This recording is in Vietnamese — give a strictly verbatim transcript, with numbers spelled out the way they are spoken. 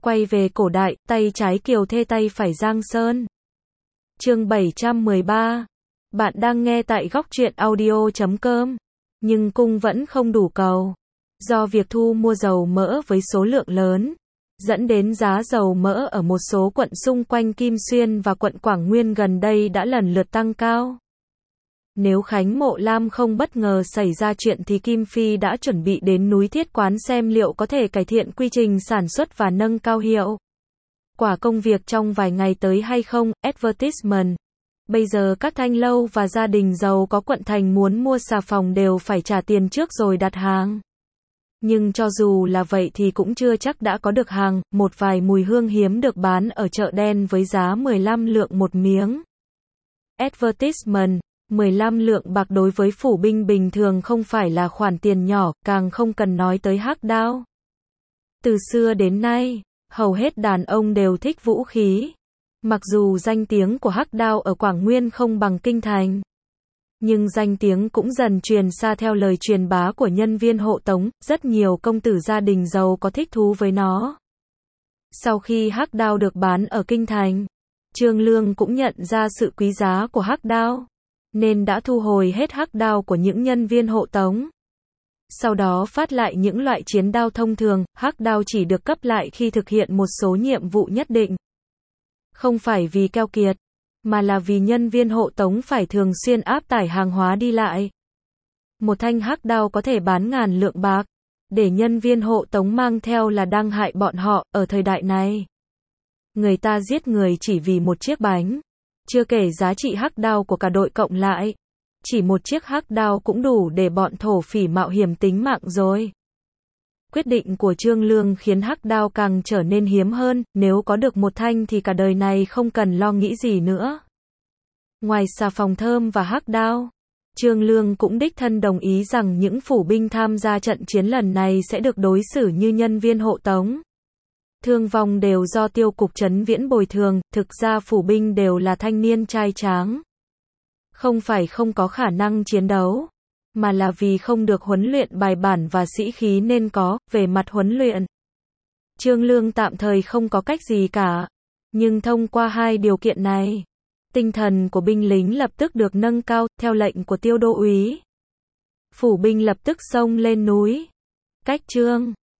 Quay về cổ đại, tay trái Kiều Thê tay phải Giang Sơn. Chương bảy trăm mười ba. Bạn đang nghe tại góc truyện audio chấm com. Nhưng cung vẫn không đủ cầu. Do việc thu mua dầu mỡ với số lượng lớn, dẫn đến giá dầu mỡ ở một số quận xung quanh Kim Xuyên và quận Quảng Nguyên gần đây đã lần lượt tăng cao. Nếu Khánh Mộ Lam không bất ngờ xảy ra chuyện thì Kim Phi đã chuẩn bị đến núi Thiết Quán xem liệu có thể cải thiện quy trình sản xuất và nâng cao hiệu quả công việc trong vài ngày tới hay không. Advertisement. Bây giờ các thanh lâu và gia đình giàu có quận thành muốn mua xà phòng đều phải trả tiền trước rồi đặt hàng. Nhưng cho dù là vậy thì cũng chưa chắc đã có được hàng, một vài mùi hương hiếm được bán ở chợ đen với giá mười lăm lượng một miếng. Advertisement. mười lăm lượng bạc đối với phủ binh bình thường không phải là khoản tiền nhỏ, càng không cần nói tới hắc đao. Từ xưa đến nay, hầu hết đàn ông đều thích vũ khí. Mặc dù danh tiếng của hắc đao ở Quảng Nguyên không bằng kinh thành, nhưng danh tiếng cũng dần truyền xa theo lời truyền bá của nhân viên hộ tống, rất nhiều công tử gia đình giàu có thích thú với nó. Sau khi hắc đao được bán ở kinh thành, Trương Lương cũng nhận ra sự quý giá của hắc đao, nên đã thu hồi hết hắc đao của những nhân viên hộ tống. Sau đó phát lại những loại chiến đao thông thường, hắc đao chỉ được cấp lại khi thực hiện một số nhiệm vụ nhất định. Không phải vì keo kiệt, mà là vì nhân viên hộ tống phải thường xuyên áp tải hàng hóa đi lại. Một thanh hắc đao có thể bán ngàn lượng bạc, để nhân viên hộ tống mang theo là đang hại bọn họ. Ở thời đại này, người ta giết người chỉ vì một chiếc bánh, chưa kể giá trị hắc đao của cả đội cộng lại. Chỉ một chiếc hắc đao cũng đủ để bọn thổ phỉ mạo hiểm tính mạng rồi. Quyết định của Trương Lương khiến hắc đao càng trở nên hiếm hơn, nếu có được một thanh thì cả đời này không cần lo nghĩ gì nữa. Ngoài xà phòng thơm và hắc đao, Trương Lương cũng đích thân đồng ý rằng những phủ binh tham gia trận chiến lần này sẽ được đối xử như nhân viên hộ tống. Thương vong đều do Tiêu cục Trấn Viễn bồi thường, thực ra phủ binh đều là thanh niên trai tráng. Không phải không có khả năng chiến đấu, mà là vì không được huấn luyện bài bản và sĩ khí nên có. Về mặt huấn luyện, Trương Lương tạm thời không có cách gì cả. Nhưng thông qua hai điều kiện này, tinh thần của binh lính lập tức được nâng cao. Theo lệnh của Tiêu đô úy, phủ binh lập tức xông lên núi. Cách Trương